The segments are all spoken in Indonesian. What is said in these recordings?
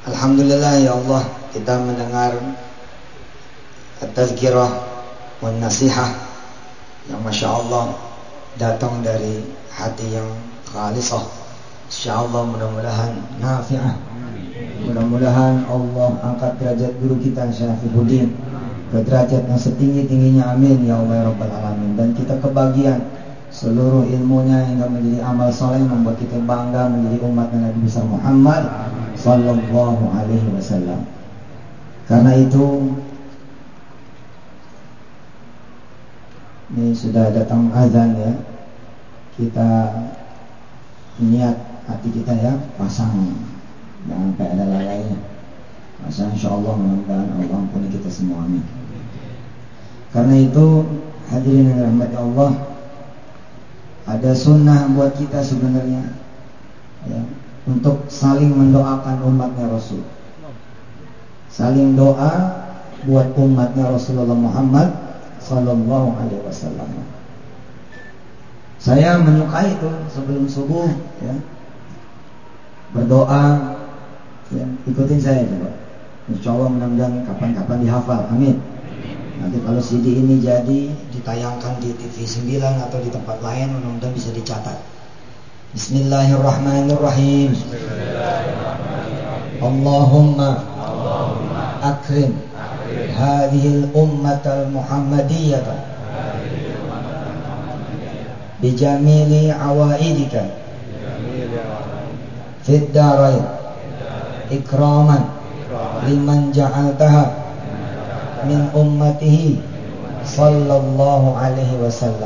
Alhamdulillah ya Allah, kita mendengar at-tazkirah wan nasihah yang Masya Allah datang dari hati yang khalisah. InsyaAllah mudah-mudahan nafi'ah. Mudah-mudahan Allah angkat derajat guru kita Syafiquddin ke derajat yang setinggi-tingginya, amin ya Allah ya Rabbal Alamin. Dan kita kebagian seluruh ilmunya hingga menjadi amal soleh membuat kita bangga menjadi umat Nabi besar Muhammad sallallahu alaihi wasallam. Karena itu ini sudah datang azan ya. Kita niat hati kita ya, pasang, jangan sampai ada lalainya. Pasang, insyaallah mudah-mudahan Allah ampuni kita semua, amin. Karena itu hadirin yang dirahmati Allah, ada sunnah buat kita sebenarnya ya, untuk saling mendoakan umatnya Rasul. Saling doa buat umatnya Rasulullah Muhammad sallallahu alaihi wasallam. Saya menyukai itu sebelum subuh ya, berdoa ya, ikutin saya coba. Insyaallah mudah-mudahan kapan-kapan dihafal, amin. Nanti kalau CD ini jadi ditayangkan di TV 9 atau di tempat lain, mudah-mudahan bisa dicatat. Bismillahirrahmanirrahim. Allahumma akrim hadhil ummatal muhammadiyata bijamili awaidika fid darain ikraman liman ja'altaha min ummatihi sallallahu alaihi wasallam.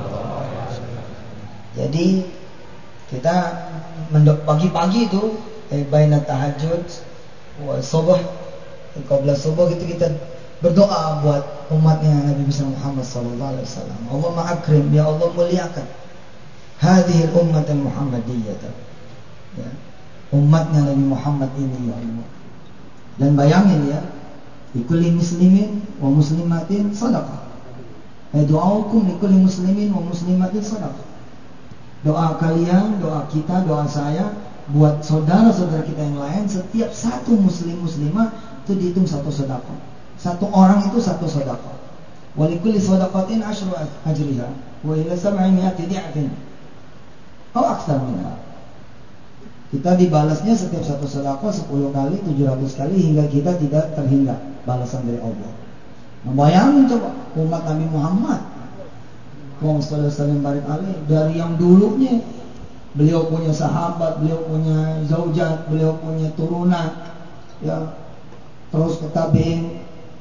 Jadi kita pagi-pagi itu baina tahajud wa subuh, qabla subuh itu kita berdoa buat umatnya Nabi besar Muhammad sallallahu alaihi wasallam. Allahumma akrim, ya Allah muliakan hadhil ummatal muhammadiyah ya, umatnya Nabi Muhammad ini ya Allah. Dan bayangin ya, likulli muslimin wa muslimatin sadaqah. Doaukum likulli muslimin wa muslimatin sadaqah. Doa kalian, doa kita, doa saya buat saudara-saudara kita yang lain, setiap satu muslimah itu dihitung satu sedekah. Satu orang itu satu sedekah. Wa likulli sadaqatin asyru ajriha wa ila 700 di'atin atau aktsar minha. Kita dibalasnya setiap satu sedekah 10 kali, 700 kali hingga kita tidak terhingga balasan dari Allah. Nah, bayangin coba umat Nabi Muhammad sallallahu alaihi wasallam dari yang dulunya beliau punya sahabat, beliau punya zaujat, beliau punya turunan ya, terus ke tabi'in,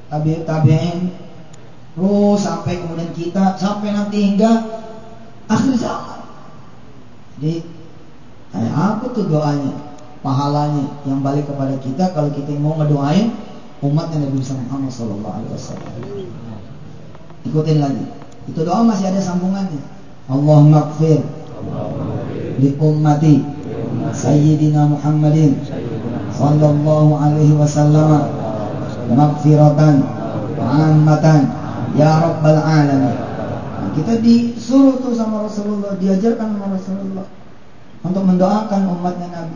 terus sampai kemudian kita, sampai nanti hingga akhir zaman. Jadi kayak apa tuh doanya, pahalanya yang balik kepada kita kalau kita mau ngedoain umatnya Nabi Muhammad sallallahu alaihi wasallam. Ikutin lagi. Itu doa masih ada sambungannya. Allahumma ighfir li ummati sayyidina Muhammadin sallallahu alaihi wasallam maghfiratan ammatan ya rabbal alamin. Nah, kita disuruh tuh sama Rasulullah, diajarkan sama Rasulullah untuk mendoakan umatnya Nabi.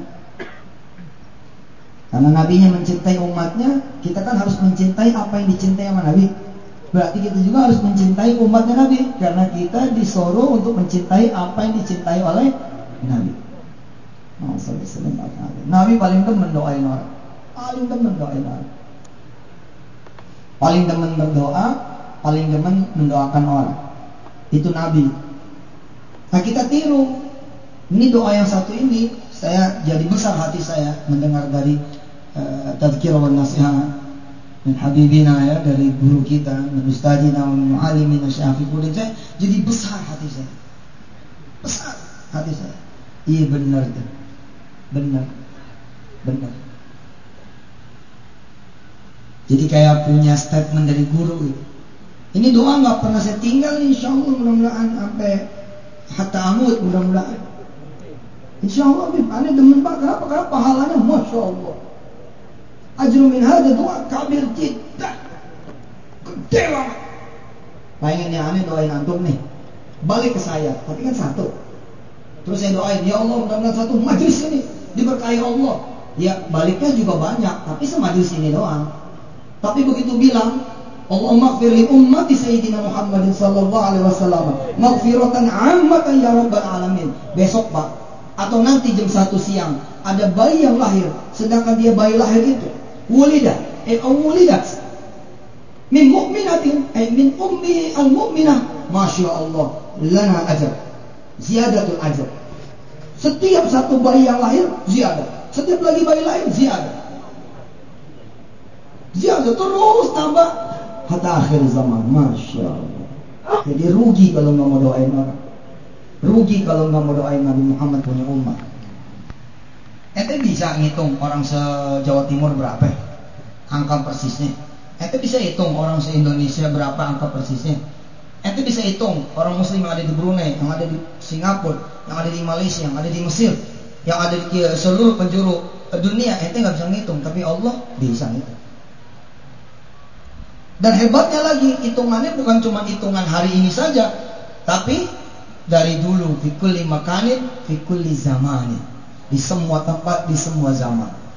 Karena Nabinya mencintai umatnya, kita kan harus mencintai apa yang dicintai sama Nabi. Berarti kita juga harus mencintai umatnya Nabi, karena kita disuruh untuk mencintai apa yang dicintai oleh Nabi. Nabi paling demen doain orang, paling demen doain orang, paling demen berdoa, paling demen mendoakan orang. Itu Nabi. Nah kita tiru. Ini doa yang satu ini, saya jadi besar hati saya mendengar dari tazkirah wan nasihah min habibina ya, dari guru kita, min ustadzina wa min muallimina Syafiquddin. Saya jadi besar hati saya. Besar hati saya. Iya benar tuh. Benar. Jadi kayak punya statement dari guru gitu. Ini doa nggak pernah saya tinggal, insyaallah mudah-mudahan sampai hatta amut, mudah-mudahan. Insyaallah aneh demen banget. Kenapa? Karena pahalanya masya Allah. Ajru min hadha doa kabir jiddan. Gede banget. Bayangin ya, aneh doain antum nih, balik ke saya, tapi kan satu. Terus saya doain, ya Allah mudah-mudahan satu majlis ini diberkahi Allah. Ya baliknya juga banyak, tapi semajlis ini doang. Tapi begitu bilang, Allahumma ighfir li ummati sayyidina Muhammadin sallallahu alaihi wasallam maghfiratan 'ammatan ya rabbal alamin. Besok Pak, atau nanti jam 1 siang ada bayi yang lahir, sedangkan dia bayi lahir itu wulidat min mu'minatin min ummi al-mu'minah, masya Allah, lana ajr, ziyadatul ajr. Setiap satu bayi yang lahir ziyadah, setiap lagi bayi lahir ziyadah terus tambah hatta akhir zaman, masya Allah. Jadi rugi kalau nggak mau doain orang, rugi kalau nggak mau doain Nabi Muhammad punya umat. Ente bisa ngitung orang se-Jawa Timur berapa angka persisnya? Ente bisa hitung orang se-Indonesia berapa angka persisnya? Ente bisa hitung orang muslim yang ada di Brunei, yang ada di Singapura, yang ada di Malaysia, yang ada di Mesir, yang ada di seluruh penjuru dunia. Ente nggak bisa ngitung, tapi Allah bisa ngitung. Dan hebatnya lagi, hitungannya bukan cuma hitungan hari ini saja, tapi dari dulu, fi kulli makanin, fi kulli zamanin, di semua tempat, di semua zaman.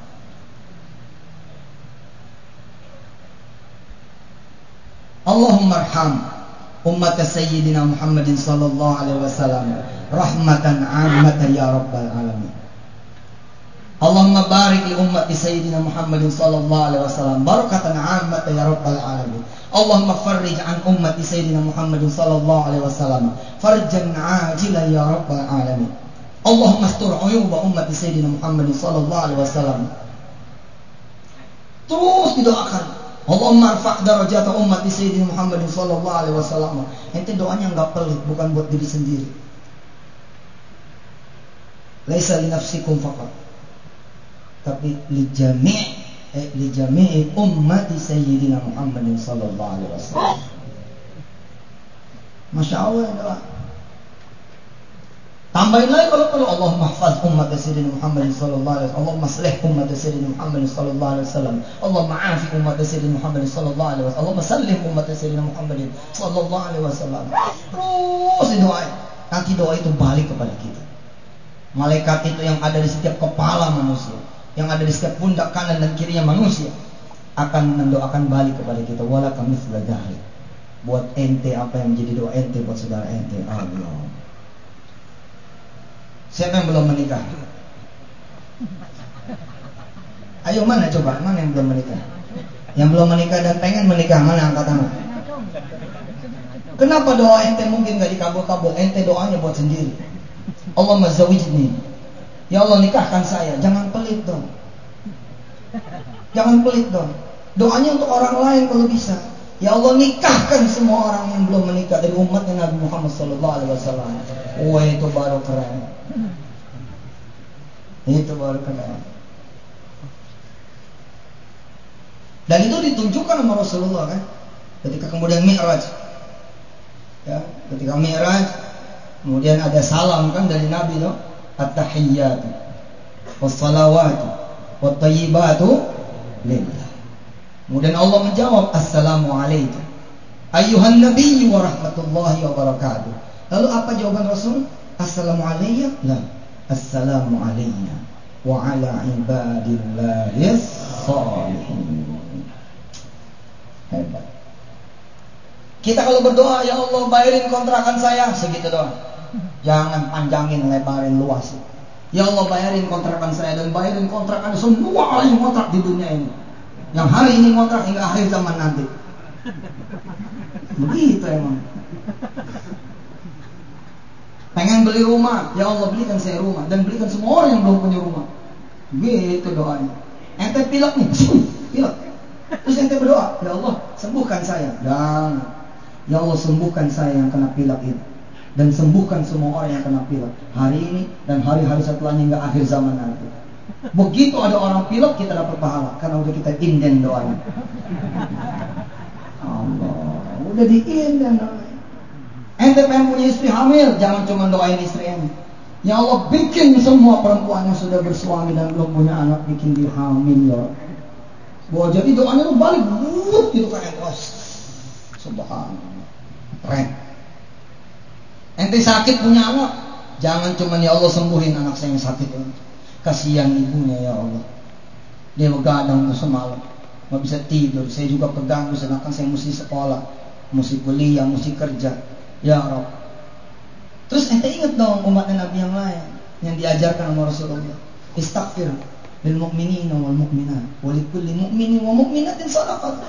Allahumma arham ummat sayyidina Muhammadin sallallahu alaihi wasallam rahmatan 'ammatan ya rabbal alamin. Allahumma barik li ummati sayyidina Muhammadin sallallahu alaihi wasallam barakatan 'ammatan ya rabbal alamin. Allahumma farrij an ummati sayyidina Muhammadin sallallahu alaihi wasallam farjan 'ajilan ya rabbal alamin. Allahumma astur 'uyuba ummati sayyidina Muhammadin sallallahu alaihi wasallam. Terus didoakan, Allahumma arfa' darajat ummati sayyidina Muhammadin sallallahu alaihi wasallam. Ente doanya enggak pelit, bukan buat diri sendiri. Laisa li nafsikum faqat, tapi li jami' ummati sayyidina Muhammadin sallallahu alaihi wasallam. Masya Allah ya doa. Tambahin lagi kalau perlu, Allahumma hafaz ummat sayyidina Muhammadin sallallahu alaihi wasallam, Allahumma aslih ummat sayyidina Muhammadin sallallahu alaihi wasallam, Allahumma afi ummat sayyidina Muhammadin sallallahu alaihi wasallam, Allahumma sallim ummat sayyidina Muhammadin sallallahu alaihi wasallam. Terus doain. Nanti doa itu balik kepada kita. Malaikat itu yang ada di setiap kepala manusia, yang ada di setiap pundak kanan dan kirinya manusia, akan mendoakan balik kepada kita. Wala kamitsla dzalik. Buat ente apa yang menjadi doa ente buat saudara ente. Allah. Siapa yang belum menikah? Ayo mana coba, mana yang belum menikah? Yang belum menikah dan pengen menikah, mana angkat tangan? Kenapa doa ente mungkin gak dikabul-kabul? Ente doanya buat sendiri. Allahumma zawijni, ya Allah nikahkan saya. Jangan pelit dong. Jangan pelit dong. Doanya untuk orang lain kalau bisa. Ya Allah nikahkan semua orang yang belum menikah dari umatnya Nabi Muhammad sallallahu alaihi wasallam. Wah itu baru keren. Itu baru keren. Dan itu ditunjukkan sama Rasulullah kan, ketika kemudian Mi'raj. Ya, ketika Mi'raj, kemudian ada salam kan dari Nabi loh, at-tahiyyatu was-salawatu wat-thayyibatu lillah. Kemudian Allah menjawab, assalamu alaikum ayyuhan nabiyyu wa rahmatullahi wa barakatuh. Lalu apa jawaban Rasul? Assalamu alayya? La, assalamu alayna wa ala ibadillahis salihin. Hebat. Kita kalau berdoa, ya Allah bayarin kontrakan saya, segitu doang. Jangan panjangin, lebarin, luasin. Ya Allah bayarin kontrakan saya dan bayarin kontrakan semua orang yang kontrak di dunia ini, yang hari ini kontrak hingga akhir zaman nanti. Begitu emang. Pengen beli rumah, ya Allah belikan saya rumah dan belikan semua orang yang belum punya rumah. Gitu doanya. Ente pilek nih, pilek. Terus ente berdoa, ya Allah sembuhkan saya. Jangan. Ya Allah sembuhkan saya yang kena pilek itu, dan sembuhkan semua orang yang kena pilek hari ini dan hari-hari setelahnya hingga akhir zaman nanti. Begitu ada orang pilek, kita dapat pahala karena udah kita inden doanya. Allah, udah diinden doanya. Ente pengen punya istri hamil, jangan cuma doain istri ente. Ya Allah bikin semua perempuan yang sudah bersuami dan belum punya anak, bikin dia hamil ya. Bahwa jadi doanya lu balik gitu kan ente. Subhanallah. Keren. Ente sakit punya anak, jangan cuma ya Allah sembuhin anak saya yang sakit ini. Kasihan ibunya ya Allah. Dia begadang tuh semalam, nggak bisa tidur. Saya juga keganggu, sedangkan saya mesti sekolah, mesti kuliah, mesti kerja. Ya Rob. Terus ente ingat dong umatnya Nabi yang lain yang diajarkan sama Rasulullah. Istaghfir lil mu'minina wal mu'minat wa likulli mu'minin wa mu'minatin shadaqah.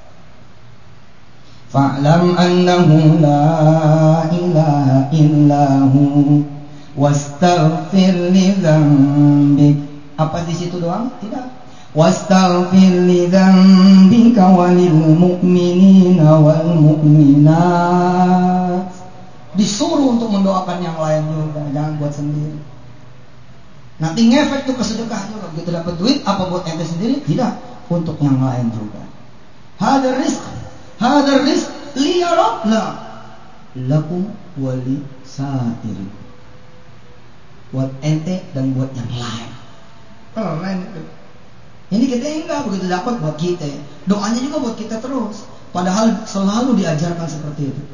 Fa'lam annahu la ilaha illahu wastaghfir li dzambik. Apa di situ doang? Tidak. Wastaghfir li dzambika walil mu'minina wal mu'minat. Disuruh untuk mendoakan yang lain juga, jangan buat sendiri. Nanti ngefek tuh ke sedekah juga. Begitu dapat duit, apa buat ente sendiri? Tidak, untuk yang lain juga. Hadar rizq liyarab la lakum wali sa'iri. Buat ente dan buat yang lain. Keren itu. Ini kita enggak begitu dapat buat kita. Doanya juga buat kita terus. Padahal selalu diajarkan seperti itu.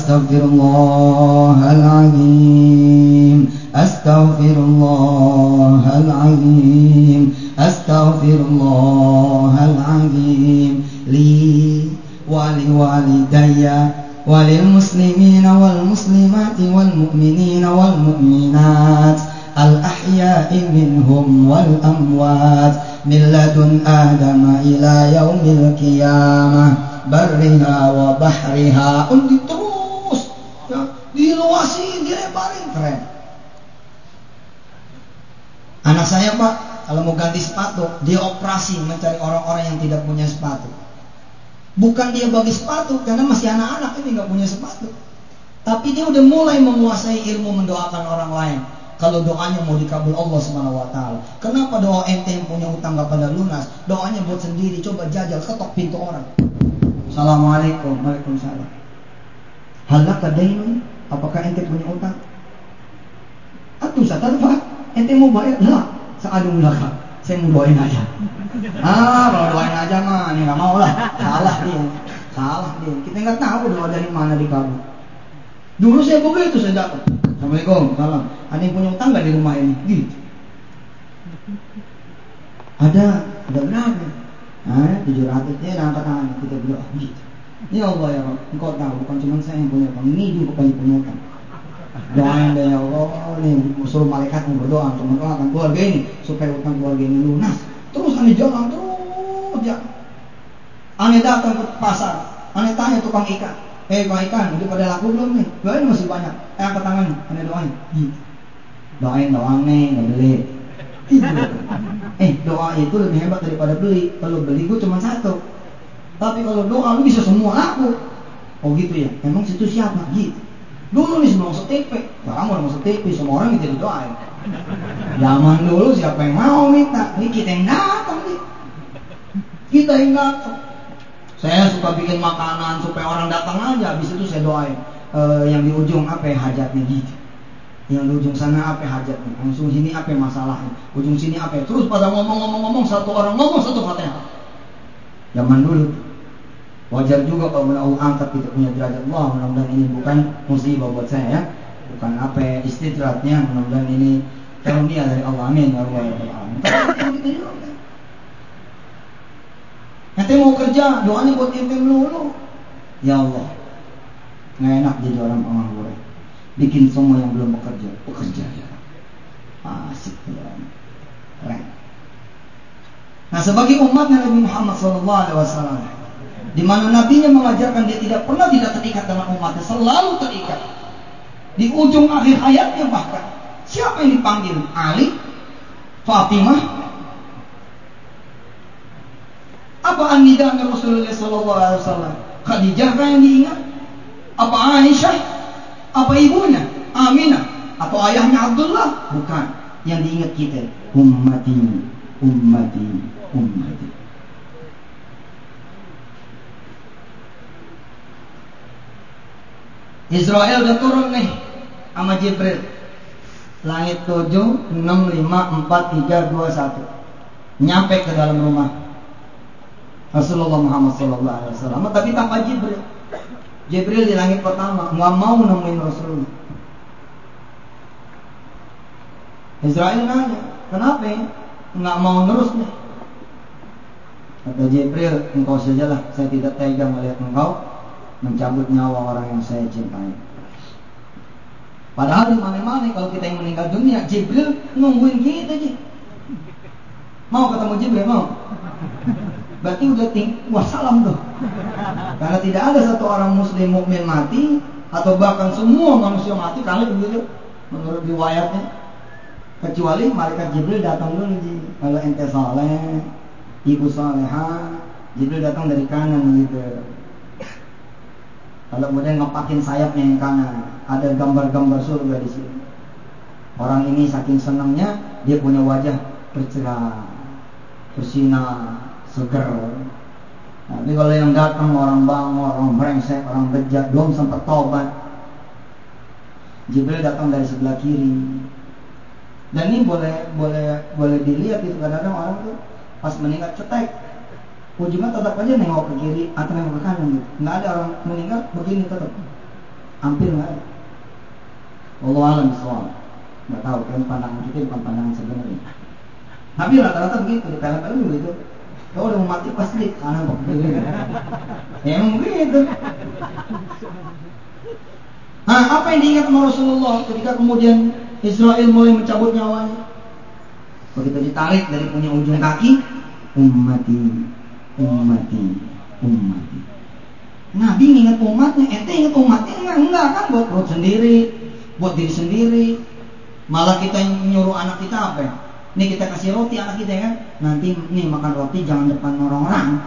Astaghfirullahaladzim, astaghfirullahaladzim, astaghfirullahaladzim li wali walidayya walil muslimina wal muslimati wal mu'minina wal mu'minat al ahya'i minhum wal amwat min ladun adama ila yaumil qiyamah barriha wa bahriha. Terus ya, diluasin, dilebarin. Keren. Anak saya Pak, kalau mau ganti sepatu, dia operasi mencari orang-orang yang tidak punya sepatu. Bukan dia bagi sepatu, karena masih anak-anak ini nggak punya sepatu. Tapi dia udah mulai menguasai ilmu mendoakan orang lain. Kalau doanya mau dikabul Allah Subhanahu wa taala. Kenapa doa ente yang punya utang gak pada lunas? Doanya buat sendiri, coba jajal ketok pintu orang. Assalamualaikum. Waalaikumsalam. Halaka dainun? Apakah ente punya utang? Antum sadar Pak? Ente mau bayar? Lah, sa'adung laka. Saya mau doain aja. Kalau doain aja mah ini nggak mau lah. Salah dia. Kita nggak tahu doa dari mana dikabul. Dulu saya begitu, saya datang. Assalamualaikum, salam. Ada yang punya utang nggak di rumah ini? Gitu. Ada berapa? 700. Dia angkat tangan, kita berdoa. Gitu. Ya Allah ya Rabb, Engkau tahu bukan cuma saya yang punya utang, ini juga punya utang. Doain deh ya Allah, ini suruh malaikat yang berdoa untuk mendoakan keluarga ini supaya utang keluarga ini lunas. Terus aneh jalan terus ya. Aneh datang ke pasar, aneh tanya tukang ikan. Tukang ikan, udah pada laku belum nih? Doain masih banyak. Angkat tangan, aneh doain. Doain doang nih, nggak beli. Doa itu lebih hebat daripada beli. Kalau beli gue cuma satu. Tapi kalau doa lu bisa semua laku. Oh gitu ya. Emang situ siapa? Gitu. Dulu nih sebelum STP, sekarang udah masuk TV, semua orang minta didoain. Zaman dulu siapa yang mau minta? Ini kita yang datang nih. Kita yang datang. Saya suka bikin makanan supaya orang datang aja. Habis itu saya doain. Yang di ujung apa ya hajatnya gitu. Yang di ujung sana apa hajatnya. Langsung sini apa masalahnya. Ujung sini apa. Terus pada ngomong-ngomong satu orang ngomong satu Fatihah. Zaman dulu. Wajar juga kalau Allah angkat kita punya derajat Allah. Mudah-mudahan ini bukan musibah buat saya ya. Bukan apa istidratnya. Mudah-mudahan ini karunia dari Allah. Amin. Nanti mau kerja, doanya buat ente melulu. Ya Allah, nggak enak jadi orang pengangguran. Bikin semua yang belum bekerja ya. Asik ya. Keren. Nah, sebagai umatnya Nabi Muhammad SAW, di mana nabinya mengajarkan dia tidak pernah tidak terikat dengan umatnya, selalu terikat. Di ujung akhir hayatnya bahkan, siapa yang dipanggil? Ali, Fatimah. Apa an-nida'nya Rasulullah SAW? Khadijah kan yang diingat? Apa Aisyah? Apa ibunya? Aminah? Atau ayahnya Abdullah? Bukan. Yang diingat kita, ummati, ummati, ummati. Israel udah turun nih sama Jibril. Langit 7, 6, 5, 4, 3, 2, 1. Nyampe ke dalam rumah Rasulullah Muhammad SAW. Tapi tanpa Jibril. Jibril di langit pertama nggak mau nemuin Rasulullah. Israel nanya, kenapa nggak mau nerus nih? Kata Jibril, engkau sajalah, saya tidak tega melihat engkau mencabut nyawa orang yang saya cintai. Padahal di mana-mana kalau kita yang meninggal dunia, Jibril nungguin kita aja. Mau ketemu Jibril, mau? Berarti udah wassalam tuh. Karena tidak ada satu orang muslim mukmin mati, atau bahkan semua manusia mati kali begitu menurut riwayatnya, kecuali malaikat Jibril datang dulu. Kalau ente saleh, ibu salehah, Jibril datang dari kanan gitu. Kalau kemudian ngepakin sayapnya yang kanan, ada gambar-gambar surga di sini. Orang ini saking senangnya dia punya wajah bercerah, bersinar, seger. Tapi kalau yang datang orang bangor, orang brengsek, orang bejat, belum sempat taubat, Jibril datang dari sebelah kiri. Dan ini boleh dilihat itu, kadang-kadang orang tuh pas meninggal cetek, ujungnya tetap aja nengok ke kiri atau nengok ke kanan gitu. Nggak ada orang meninggal begini tetap, hampir nggak ada. Wallahu a'lam bishawab. Nggak tahu kan, pandangan kita bukan pandangan sebenarnya. Tapi rata-rata begitu, di film-film begitu. Kalau udah mau mati pasti di kanan kok kiri. Ya emang begitu. Nah, apa yang diingat sama Rasulullah ketika kemudian Israel mulai mencabut nyawanya? Begitu ditarik dari punya ujung kaki, ummati, ummati, ummati. Nabi ingat umatnya, ente ingat umatnya enggak kan, buat perut sendiri, buat diri sendiri. Malah kita nyuruh anak kita apa ya? Nih kita kasih roti anak kita kan, nanti nih makan roti jangan depan orang-orang,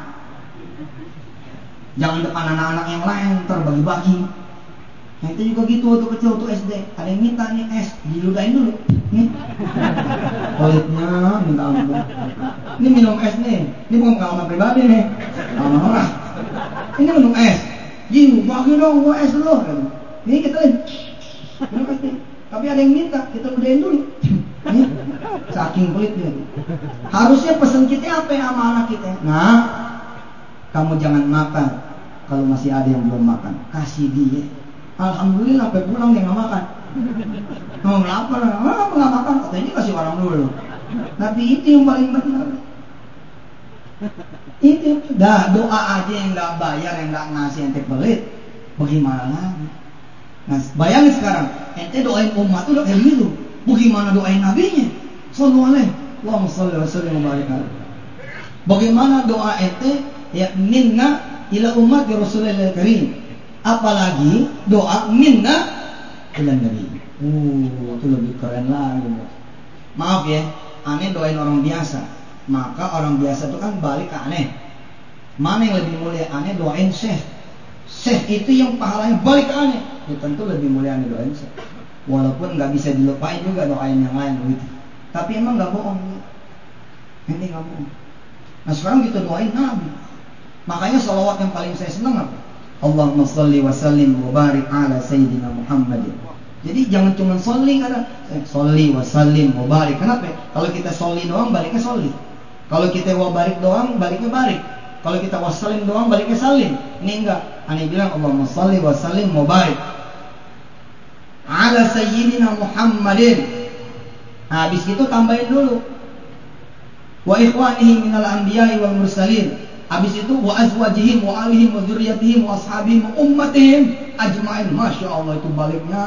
jangan depan anak-anak yang lain, terbagi-bagi. Nah itu juga gitu waktu kecil, waktu SD, ada yang minta nih es, diludahin dulu. Nih, kulitnya minta ampun. Ini minum es nih, ini bukan pengalaman pribadi nih, pengalaman orang. Ini minum es, Jin, bagi dong gua es dulu. Ini kita minum es nih, tapi ada yang minta, kita ludahin dulu. Nih, saking pelitnya. Harusnya pesan kita apa ya sama anak kita? Nah, kamu jangan makan kalau masih ada yang belum makan, kasih dia. Alhamdulillah sampai pulang dia nggak makan. Mau lapar, nggak makan, katanya kasih orang dulu. Tapi itu yang paling benar. Itu dah, doa aja yang nggak bayar, yang nggak ngasih, ente pelit, bagaimana lagi? Nah, bayangin sekarang, ente doain umat udah kayak gitu, bagaimana doain nabinya? Sallallahu alaihi wasallam. Bagaimana doa ente ya minna ila umat Rasulullah karim? Apalagi doa minna ila nabi. Itu lebih keren lagi. Maaf ya, aneh doain orang biasa. Maka orang biasa itu kan balik ke aneh. Mana yang lebih mulia? Aneh doain syekh. Syekh itu yang pahalanya balik ke aneh. Ya tentu lebih mulia aneh doain syekh. Walaupun nggak bisa dilupain juga doain yang lain begitu. Tapi emang nggak bohong. Ini nggak bohong. Nah sekarang kita doain Nabi. Makanya sholawat yang paling saya senang apa? Allahumma sholli wa sallim wa barik ala sayyidina Muhammadin. Jadi jangan cuma sholli, karena sholli wa sallim wa barik. Kenapa? Kalau kita sholli doang baliknya sholli. Kalau kita wa barik doang baliknya barik. Kalau kita wa sallim doang baliknya salim. Ini enggak. Aneh bilang Allahumma sholli wa sallim wa barik ala sayyidina Muhammadin. Nah, habis itu tambahin dulu wa ikhwanihi minal anbiya'i wal mursalin. Habis itu wa azwajihim wa alihim wa dzurriyyatihim wa ashabihim wa ummatihim ajmain. Masya Allah, itu baliknya.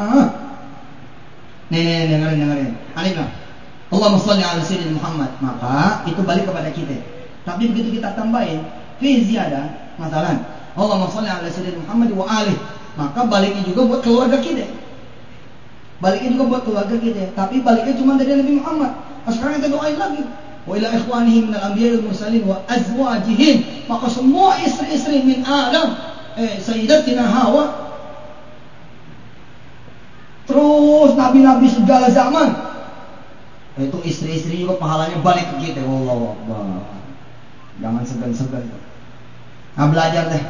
Nih dengerin. Aneh bilang Allahumma sholli ala sayyidina Muhammad. Maka itu balik kepada kita. Tapi begitu kita tambahin fi ziyadah, masalan Allahumma sholli ala sayyidina Muhammad wa alih, maka baliknya juga buat keluarga kita. Baliknya juga buat keluarga kita. Tapi baliknya cuma dari Nabi Muhammad. Sekarang kita doain lagi wa ila ikhwanihi minal anbiya'i wal mursalin wa azwajihim. Maka semua istri-istri min Adam, Sayyidatina Hawa, terus nabi-nabi segala zaman, itu istri-istri juga pahalanya balik ke kita. Wallahu akbar. Jangan segan-segan. Nah, belajar deh.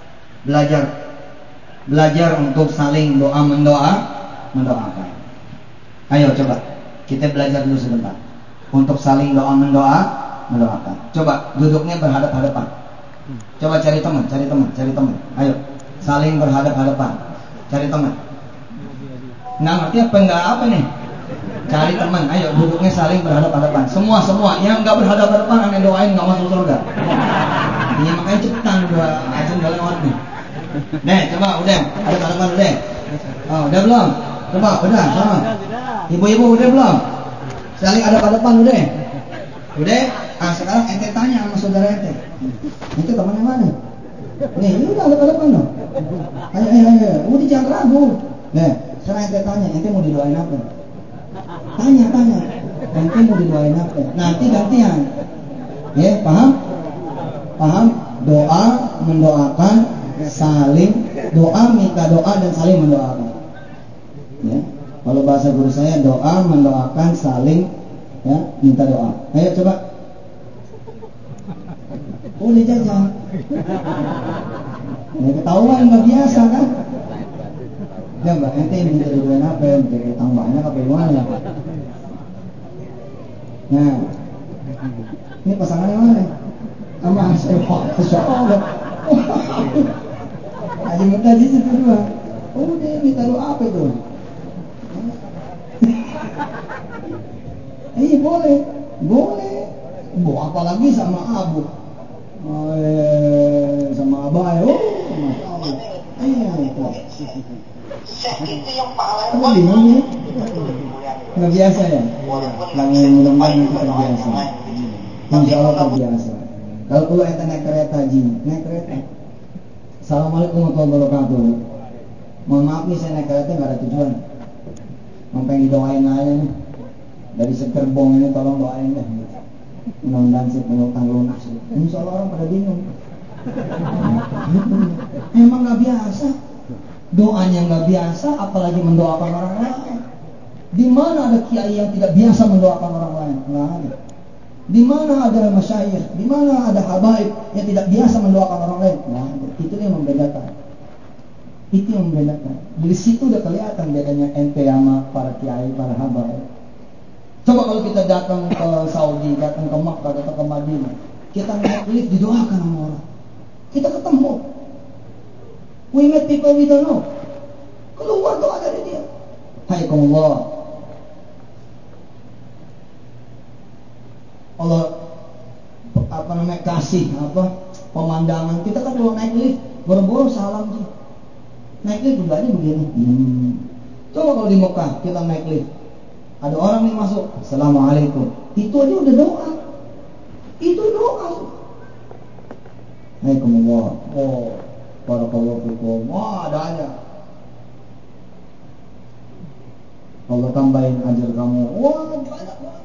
Belajar untuk saling mendoakan. Ayo coba kita belajar dulu sebentar untuk saling mendoakan. Coba duduknya berhadap-hadapan. Coba cari teman. Ayo, saling berhadap-hadapan. Cari teman. Nggak ngerti apa nih? Cari teman. Ayo, duduknya saling berhadap-hadapan. Semua yang nggak berhadap-hadapan, aneh doain nggak masuk surga. Ini makanya cepetan udah azan udah lewat nih. Nih, coba udah. Ada tanaman udah. Oh, udah belum? Coba udah, sama. Ibu-ibu udah belum? Saling ada pada depan udah. Udah? Ah, sekarang ente tanya sama saudara ente. Ente temannya mana? Nih, ini udah ada pada depan loh. Ayo. Udah jangan ragu. Nih, sekarang ente tanya, ente mau didoain apa? Tanya. Ente mau didoain apa? Nanti gantian. Ya, paham? Paham? Doa, mendoakan, saling doa, minta doa dan saling mendoakan. Ya. Kalau bahasa guru saya doa, mendoakan, saling ya, minta doa. Ayo coba. Udah jajan. Ya, ketahuan nggak biasa kan? Ya mbak, ente minta didoain apa? Minta utang banyak apa gimana? Nah, ini pasangannya mana? Sama saya, Masya Allah. Haji Mutaji itu dua. Udah minta doa apa itu? Boleh. Bu, apalagi sama abu. Sama abah. Masya Allah. Itu. Itu yang paling bingung ya? Nggak biasa ya? Yang mudah-mudahan nanti terbiasa. Insya Allah terbiasa. Kalau perlu ente naik kereta Ji, naik kereta. Assalamualaikum warahmatullahi wabarakatuh. Mohon maaf nih saya naik kereta nggak ada tujuan. Mau pengen didoain aja nih. Dari segerbong ini tolong doain deh. Mudah-mudahan si pengutang lunas. Insya Allah orang pada bingung. Emang nggak biasa. Doanya nggak biasa, apalagi mendoakan orang lain. Di mana ada kiai yang tidak biasa mendoakan orang lain? Nggak ada. Di mana ada masyayikh, di mana ada habaib yang tidak biasa mendoakan orang lain? Nggak ada. Itu yang membedakan. Itu yang membedakan. Di situ udah kelihatan bedanya ente sama para kiai, para habaib. Coba kalau kita datang ke Saudi, datang ke Makkah, datang ke Madinah, kita naik lift didoakan sama orang. Kita ketemu. We met people we don't know. Keluar doa dari dia. Hayakumullah. Allah kasih pemandangan. Kita kan kalau naik lift boro-boro salam sih. Naik lift budanya begini. Coba kalau di Mekah kita naik lift, ada orang nih masuk, Assalamualaikum. Itu aja udah doa. Itu doa. Waalaikumsalam. Oh, barakallahu fikum. Wah, ada aja. Allah tambahin ajar kamu. Wah, banyak banget.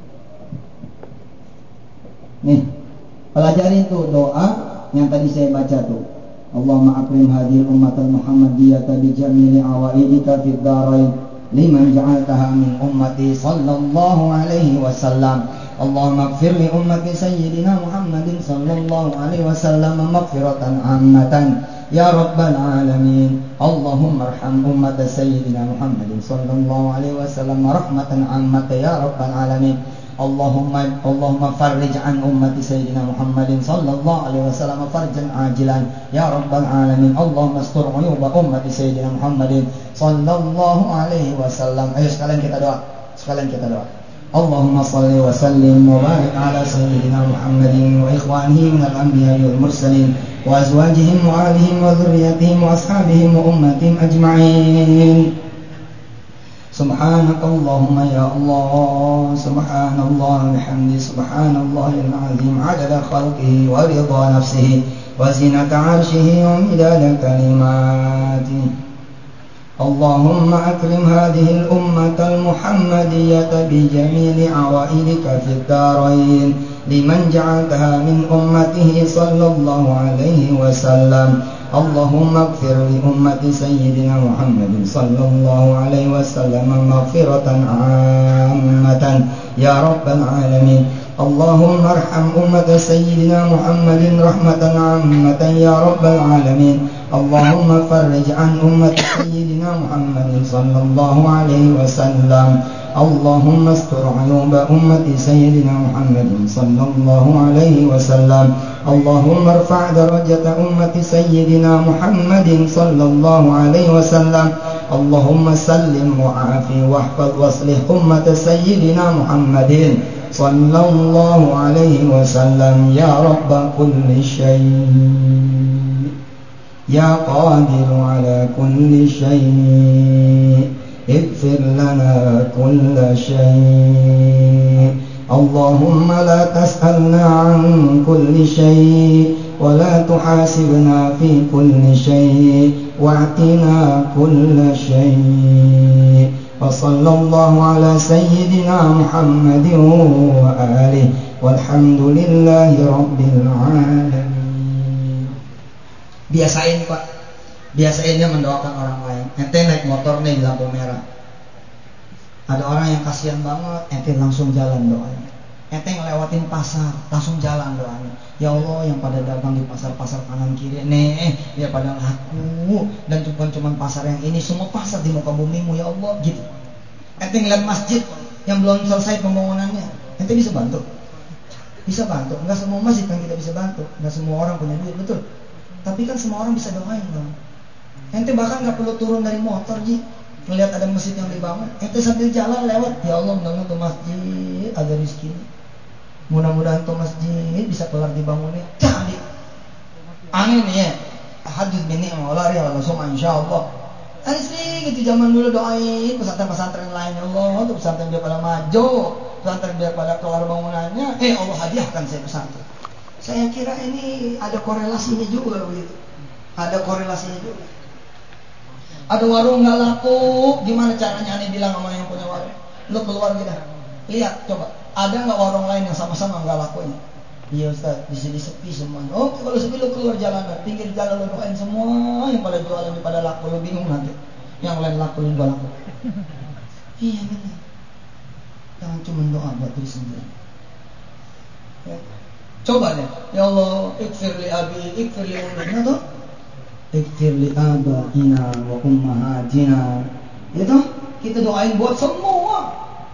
Nih, pelajari tuh doa yang tadi saya baca tuh. Allahumma akrim hadhil ummatal muhammadiyata bi jamili awaidika fid darain liman ja'altaha min ummati sallallahu alaihi wasallam. Allahumma ighfir li ummati sayyidina Muhammadin sallallahu alaihi wasallam maghfiratan ammatan ya rabbal alamin. Allahumma arham ummata sayyidina Muhammadin sallallahu alaihi wasallam rahmatan ammatan ya rabbal alamin. Allahumma farrij an ummati sayyidina Muhammadin sallallahu alaihi wasallam farjan ajilan ya rabbal alamin. Allahumma astur uyuba ummati sayyidina Muhammadin sallallahu alaihi wasallam. Ayo sekalian kita doa. Allahumma salli wa sallim wa barik ala sayyidina Muhammadin wa ikhwanihi minal anbiya'i wal mursalin wa azwajihim wa alihim wa dhurriyyatihim wa ashabihim wa ummatihim ajma'in. Subhanakallahumma ya Allah, subhanallah bihamdi, subhanallahil azim, adada khalqihi wa ridha nafsihi wa zinata arshihi wa midada kalimatihi. Allahumma akrim hadhihi al-ummata al-muhammadiyata bi jamili awaidika fid darain liman ja'altaha min ummatihi sallallahu alaihi wasallam. Allahumma ighfir li ummati sayyidina Muhammadin sallallahu alaihi wasallam maghfiratan 'ammatan ya rabbal alamin. Allahumma arham ummata sayyidina Muhammadin rahmatan 'ammatan ya rabbal alamin. Allahumma farrij an ummati sayyidina Muhammadin sallallahu alaihi wasallam. Allahumma astur 'uyuba ummati sayyidina Muhammadin sallallahu alaihi wasallam. Allahumma irfa' darajata ummati sayyidina Muhammadin sallallahu alaihi wasallam. اللهم سلم وعافي واحفظ واصلح أمة سيدنا محمد صلى الله عليه وسلم يا رب كل شيء يا قادر على كل شيء اغفر لنا كل شيء اللهم لا تسألنا عن كل شيء ولا تحاسبنا في كل شيء واعطنا كل شيء وصلى الله على سيدنا محمد وآله والحمد لله رب العالمين. Biasain Pak, biasainnya mendoakan orang lain. Ente naik motor nih di lampu merah, ada orang yang kasihan banget, ente langsung jalan doanya. Ente ngelewatin pasar, langsung jalan doanya. Ya Allah, yang pada dagang di pasar-pasar kanan kiri nih, ya pada laku. Dan bukan cuma pasar yang ini, semua pasar di muka bumimu ya Allah gitu. Ente ngeliat masjid yang belum selesai pembangunannya, ente bisa bantu? Bisa bantu. Enggak semua masjid kan kita bisa bantu, enggak semua orang punya duit, betul. Tapi kan semua orang bisa doain dong. Ente bahkan nggak perlu turun dari motor Ji, ngelihat ada masjid yang dibangun, ente sambil jalan lewat, ya Allah mudah-mudahan tuh masjid ada rezeki, mudah-mudahan tuh masjid bisa kelar dibangunnya. Jadi angin ya, hadis bini maulari Allah semua insyaallah. Ada sih gitu zaman dulu doain pesantren-pesantren lain, ya Allah tuh pesantren biar pada maju, pesantren biar pada kelar bangunannya. Allah hadiahkan saya pesantren. Saya kira ini ada korelasinya juga begitu. Ada korelasinya juga. Ada warung nggak laku, gimana caranya aneh bilang sama yang punya warung? Lu keluar kita, lihat coba, ada nggak warung lain yang sama-sama nggak lakunya? Iya Ustaz, di sini sepi semuanya. Oh, kalau sepi lu keluar jalanan, pinggir jalan lu doain semua yang pada jualan, yang pada laku, lu bingung nanti. Yang lain laku, lu nggak laku. Iya benar. Jangan cuma doa buat diri sendiri. Ya. Coba deh, ya Allah, ikfir li abi, ikfir li ummi, tuh. Ikfir li abaina wa ummahatina. Itu kita doain buat semua.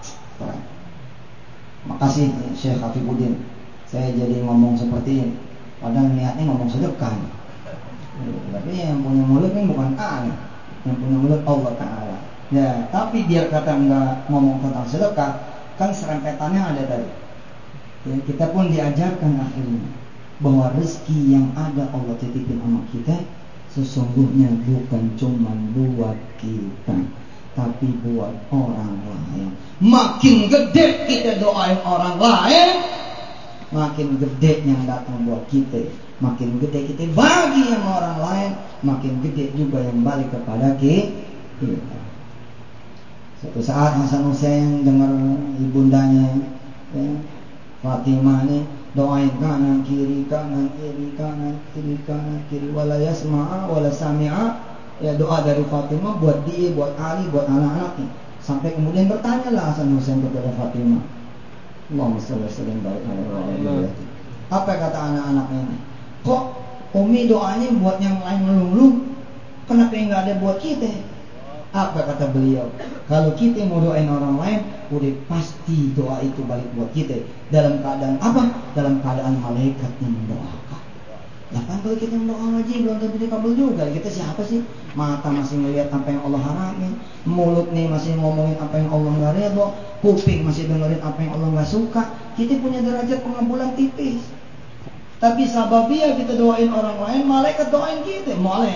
Makasih Syekh Hafibuddin. Saya jadi ngomong seperti ini. Padahal niatnya ngomong sedekah. Tapi yang punya mulut ini bukan aneh. Yang punya mulut Allah Ta'ala. Ya, tapi biar kata enggak ngomong tentang sedekah, kan serempetannya ada tadi. Ya, kita pun diajarkan akhirnya bahwa rezeki yang ada Allah titipin sama kita sesungguhnya bukan cuma buat kita, tapi buat orang lain. Makin gede kita doain orang lain, makin gede yang datang buat kita. Makin gede kita bagi sama orang lain, makin gede juga yang balik kepada kita. Suatu saat Hasan Hussein dengar ibundanya ya, Fatimah nih doain kanan kiri kanan kiri kanan kiri kanan kiri, wala yasma'a wala sami'a. Ya, doa dari Fatimah buat dia, buat Ali, buat anak-anaknya. Sampai kemudian bertanyalah Hasan Hussein kepada Fatimah, Allahumma shalli sallim barik alaihi. Apa kata anak-anaknya ini? Kok Umi doanya buat yang lain melulu, kenapa enggak ada buat kita? Apa kata beliau? Kalau kita mau doain orang lain, udah pasti doa itu balik buat kita. Dalam keadaan apa? Dalam keadaan malaikat yang mendoakan. Lah kan kalau kita mendoa ngaji belum tentu dikabul juga. Kita siapa sih? Mata masih melihat apa yang Allah haramin, mulut nih masih ngomongin apa yang Allah nggak ridho, kuping masih dengerin apa yang Allah nggak suka. Kita punya derajat pengabulan tipis. Tapi sababia kita doain orang lain, malaikat doain kita.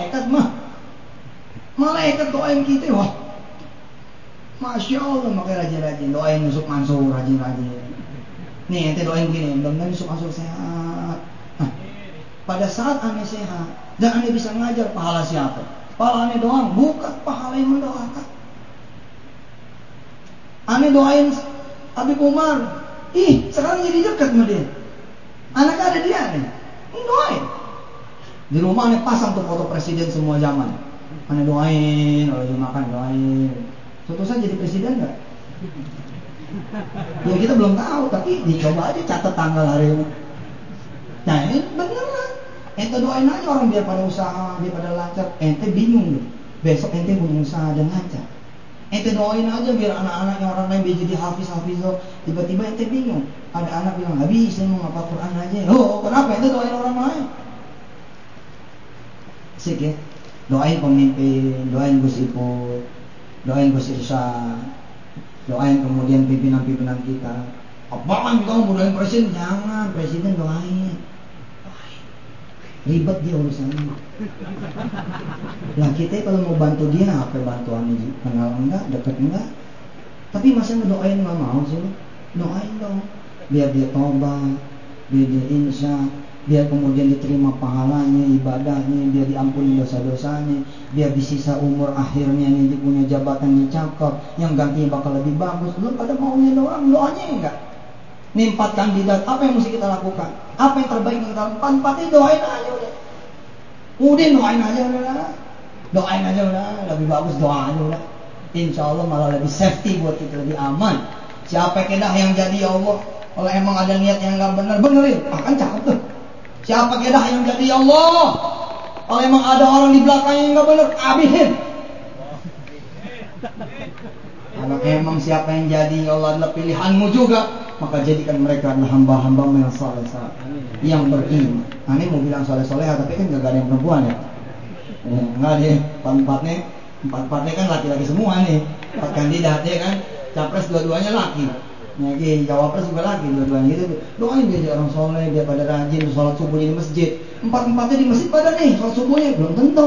Malaikat doain kita, wah, Masya Allah, makanya rajin-rajin doain Yusuf Mansur, rajin-rajin. Nih, ente doain gini, mudah-mudahan Yusuf Mansur sehat. Nah, pada saat aneh sehat, dan aneh bisa ngajar, pahala siapa? Pahala aneh doang, bukan pahala yang mendoakan. Aneh doain Habib Umar, sekarang jadi dekat sama dia. Anak ada dia nih, doain. Di rumah aneh pasang tuh foto presiden semua zaman. Aneh doain, kalau dia makan doain. Suatu saat jadi presiden nggak? Ya kita belum tahu, tapi dicoba aja catat tanggal hari ini. Nah ini beneran. Ente doain aja orang biar pada usaha, biar pada lancar. Ente bingung loh, besok ente punya usaha dan lancar. Ente doain aja biar anak-anak yang orang lain biar jadi hafiz-hafizah. Tiba-tiba ente bingung, ada anak bilang, habis saya mau ngapal Quran aja. Oh kenapa ente doain orang lain? Sik ya. Doain pemimpin, doain Gus Ipul, doain Gus Irsyad, doain kemudian pimpinan-pimpinan kita. Apaan kamu mau doain presiden? Jangan, presiden doain. Ribet dia urusannya. Lah kita kalau mau bantu dia apa bantuannya? Kenal enggak, deket enggak? Tapi masa ngedoain nggak mau sih? Doain dong, biar dia tobat, biar dia insya, biar kemudian diterima pahalanya, ibadahnya, biar diampuni dosa-dosanya, biar di sisa umur akhirnya dia punya jabatan yang cakep, yang gantinya bakal lebih bagus. Lu pada maunya doang, doanya enggak. Nih 4 kandidat, apa yang mesti kita lakukan? Apa yang terbaik yang kita lakukan? 4 itu doain aja udah. Udah doain aja udah. Doain aja udah, lebih bagus doa aja udah. Insya Allah malah lebih safety buat kita, lebih aman. Siapa kedah yang jadi ya Allah? Kalau emang ada niat yang nggak benar, benerin. Kan cakep tuh. Siapa kedah yang jadi ya Allah? Kalau emang ada orang di belakangnya yang nggak benar, abisin. Kalau emang siapa yang jadi ya Allah adalah pilihanmu juga, maka jadikan mereka adalah hamba-hambamu yang saleh yang beriman. Ini mau bilang soleh-soleh, tapi kan gak ada yang perempuan ya. Enggak deh, empat-empatnya kan laki-laki semua nih. 4 kandidat ya kan, capres dua-duanya laki. Jadi cawapres juga laki dua-duanya gitu. Doain dia jadi orang soleh, dia pada rajin sholat subuhnya di masjid. 4-empatnya di masjid pada nih sholat subuhnya belum tentu.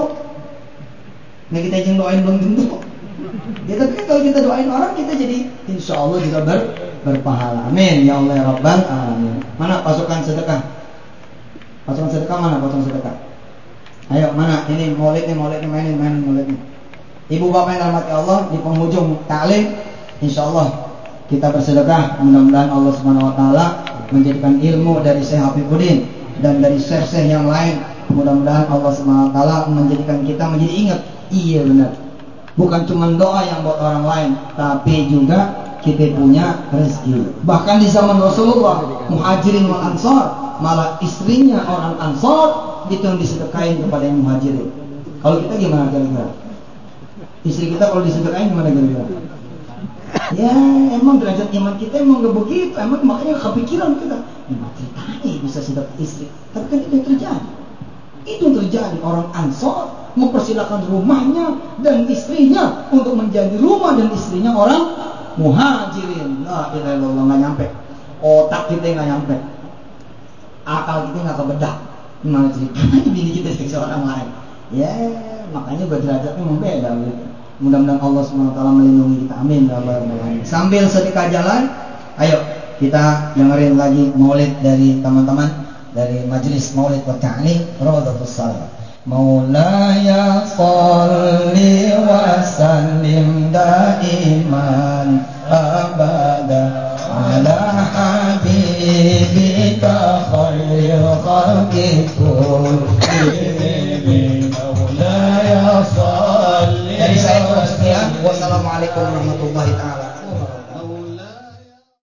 Nah kita yang doain belum tentu. Ya tapi kalau kita doain orang, kita jadi insya Allah juga berpahala. Amin ya Allah ya Rabbal alamin. Mana pasukan sedekah? Pasukan sedekah mana pasukan sedekah? Ayo mana? Ini maulid nih mainin maulid nih. Ibu bapak yang dirahmati Allah, di penghujung ta'lim insya Allah kita bersedekah. Mudah-mudahan Allah Subhanahu Wa Taala menjadikan ilmu dari Syekh Hafifuddin dan dari syekh-syekh yang lain. Mudah-mudahan Allah Subhanahu Wa Taala menjadikan kita menjadi ingat. Iya benar. Bukan cuma doa yang buat orang lain, tapi juga kita punya rezeki. Bahkan di zaman Rasulullah, Muhajirin wal Ansar, malah istrinya orang Ansar itu yang disedekain kepada yang Muhajirin. Kalau kita gimana kira-kira? Istri kita kalau disedekain gimana kira-kira? Ya emang derajat iman kita emang gak begitu. Emang makanya kepikiran kita, gimana ceritanya bisa sedekah istri? Tapi kan itu yang terjadi. Itu yang terjadi. Orang Ansar mempersilakan rumahnya dan istrinya untuk menjadi rumah dan istrinya orang Muhajirin. La ilaha illallah, nggak nyampe. Otak kita nggak nyampe. Akal kita nggak kebedah. Gimana ceritanya bini kita sebagai orang lain? Ya makanya derajatnya memang beda. Mudah-mudahan Allah SWT melindungi kita. Amin ya Allah. Sambil sedekah jalan, ayo kita dengerin lagi maulid dari teman-teman dari Majelis Maulid wa Ta'lim Rawdatus Salih. Maulaya salli wa sallim daiman abada ala habibika khairil khalqi kullihim. Maulaya salli. Dari saya Wassalamualaikum warahmatullahi taala wabarakatuh.